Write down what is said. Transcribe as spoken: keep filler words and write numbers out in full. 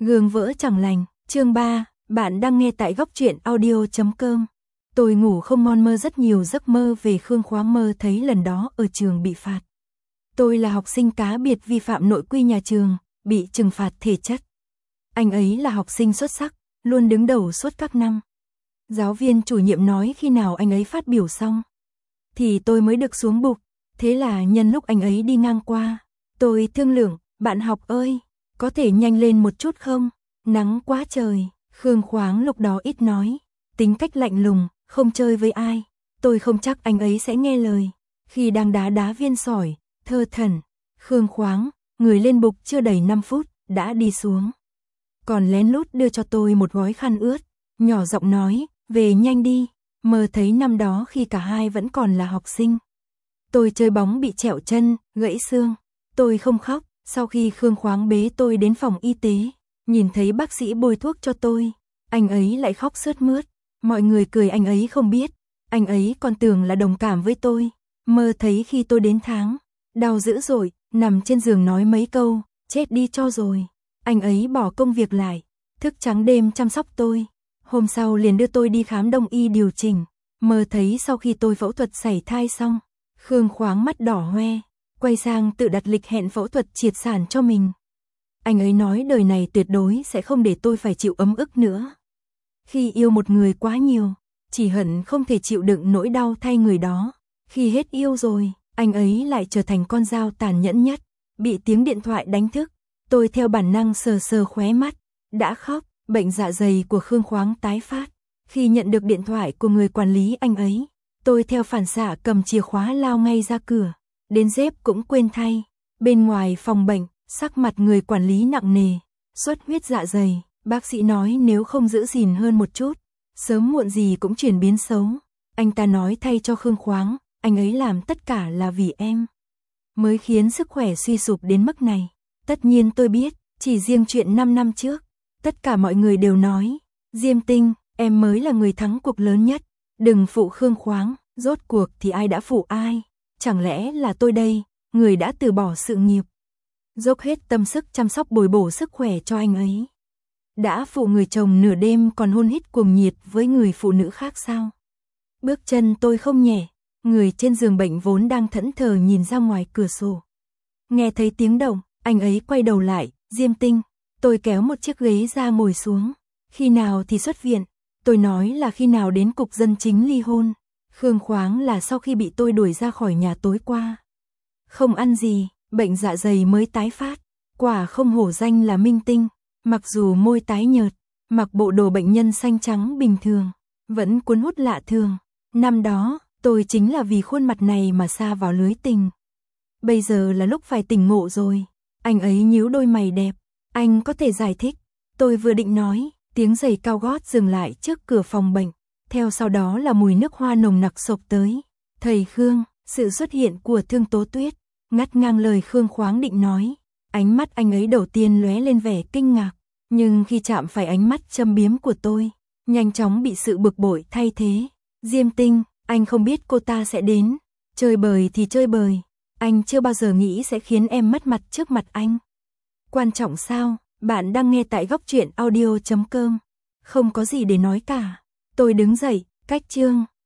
Gương vỡ chẳng lành, chương ba, bạn đang nghe tại góc truyện audio chấm com. Tôi ngủ không ngon, mơ rất nhiều giấc mơ về Khương Khoáng, mơ thấy lần đó ở trường bị phạt. Tôi là học sinh cá biệt vi phạm nội quy nhà trường, bị trừng phạt thể chất. Anh ấy là học sinh xuất sắc, luôn đứng đầu suốt các năm. Giáo viên chủ nhiệm nói khi nào anh ấy phát biểu xong thì tôi mới được xuống bục. Thế là nhân lúc anh ấy đi ngang qua, tôi thương lượng, bạn học ơi, có thể nhanh lên một chút không? Nắng quá trời. Khương Khoáng lúc đó ít nói, tính cách lạnh lùng, không chơi với ai. Tôi không chắc anh ấy sẽ nghe lời. Khi đang đá đá viên sỏi, thơ thẩn, Khương Khoáng, người lên bục chưa đầy năm phút, đã đi xuống. Còn lén lút đưa cho tôi một gói khăn ướt, nhỏ giọng nói, về nhanh đi, mơ thấy năm đó khi cả hai vẫn còn là học sinh. Tôi chơi bóng bị trẹo chân, gãy xương. Tôi không khóc, sau khi Khương Khoáng bế tôi đến phòng y tế, nhìn thấy bác sĩ bôi thuốc cho tôi, anh ấy lại khóc sướt mướt. Mọi người cười, anh ấy không biết, anh ấy còn tưởng là đồng cảm với tôi. Mơ thấy khi tôi đến tháng, đau dữ dội, nằm trên giường nói mấy câu, chết đi cho rồi. Anh ấy bỏ công việc lại, thức trắng đêm chăm sóc tôi. Hôm sau liền đưa tôi đi khám đông y điều chỉnh. Mơ thấy sau khi tôi phẫu thuật sảy thai xong, Khương Khoáng mắt đỏ hoe, quay sang tự đặt lịch hẹn phẫu thuật triệt sản cho mình. Anh ấy nói đời này tuyệt đối sẽ không để tôi phải chịu ấm ức nữa. Khi yêu một người quá nhiều, chỉ hận không thể chịu đựng nỗi đau thay người đó. Khi hết yêu rồi, anh ấy lại trở thành con dao tàn nhẫn nhất. Bị tiếng điện thoại đánh thức, tôi theo bản năng sờ sờ khóe mắt, đã khóc. Bệnh dạ dày của Khương Khoáng tái phát. Khi nhận được điện thoại của người quản lý anh ấy, tôi theo phản xạ cầm chìa khóa lao ngay ra cửa. Đến dép cũng quên thay. Bên ngoài phòng bệnh, sắc mặt người quản lý nặng nề. Xuất huyết dạ dày, bác sĩ nói nếu không giữ gìn hơn một chút, sớm muộn gì cũng chuyển biến xấu. Anh ta nói thay cho Khương Khoáng, anh ấy làm tất cả là vì em, mới khiến sức khỏe suy sụp đến mức này. Tất nhiên tôi biết, chỉ riêng chuyện năm năm trước, tất cả mọi người đều nói, Diêm Tinh, em mới là người thắng cuộc lớn nhất, đừng phụ Khương Khoáng. Rốt cuộc thì ai đã phụ ai? Chẳng lẽ là tôi đây, người đã từ bỏ sự nghiệp, dốc hết tâm sức chăm sóc bồi bổ sức khỏe cho anh ấy, đã phụ người chồng nửa đêm còn hôn hít cuồng nhiệt với người phụ nữ khác sao? Bước chân tôi không nhẹ, người trên giường bệnh vốn đang thẫn thờ nhìn ra ngoài cửa sổ. Nghe thấy tiếng động, anh ấy quay đầu lại, Diêm Tinh. Tôi kéo một chiếc ghế ra ngồi xuống. Khi nào thì xuất viện? Tôi nói là khi nào đến cục dân chính ly hôn. Khương Khoáng là sau khi bị tôi đuổi ra khỏi nhà tối qua. Không ăn gì, bệnh dạ dày mới tái phát. Quả không hổ danh là minh tinh. Mặc dù môi tái nhợt, mặc bộ đồ bệnh nhân xanh trắng bình thường, vẫn cuốn hút lạ thường. Năm đó, tôi chính là vì khuôn mặt này mà sa vào lưới tình. Bây giờ là lúc phải tỉnh ngộ rồi. Anh ấy nhíu đôi mày đẹp. Anh có thể giải thích. Tôi vừa định nói, tiếng giày cao gót dừng lại trước cửa phòng bệnh. Theo sau đó là mùi nước hoa nồng nặc xộc tới. Thầy Khương, sự xuất hiện của Thương Tố Tuyết, ngắt ngang lời Khương Khoáng định nói. Ánh mắt anh ấy đầu tiên lóe lên vẻ kinh ngạc, nhưng khi chạm phải ánh mắt châm biếm của tôi, nhanh chóng bị sự bực bội thay thế. Diêm Tinh, anh không biết cô ta sẽ đến. Chơi bời thì chơi bời, anh chưa bao giờ nghĩ sẽ khiến em mất mặt trước mặt anh. Quan trọng sao? Bạn đang nghe tại góc truyện audio chấm com. Không có gì để nói cả. Tôi đứng dậy, cách chương.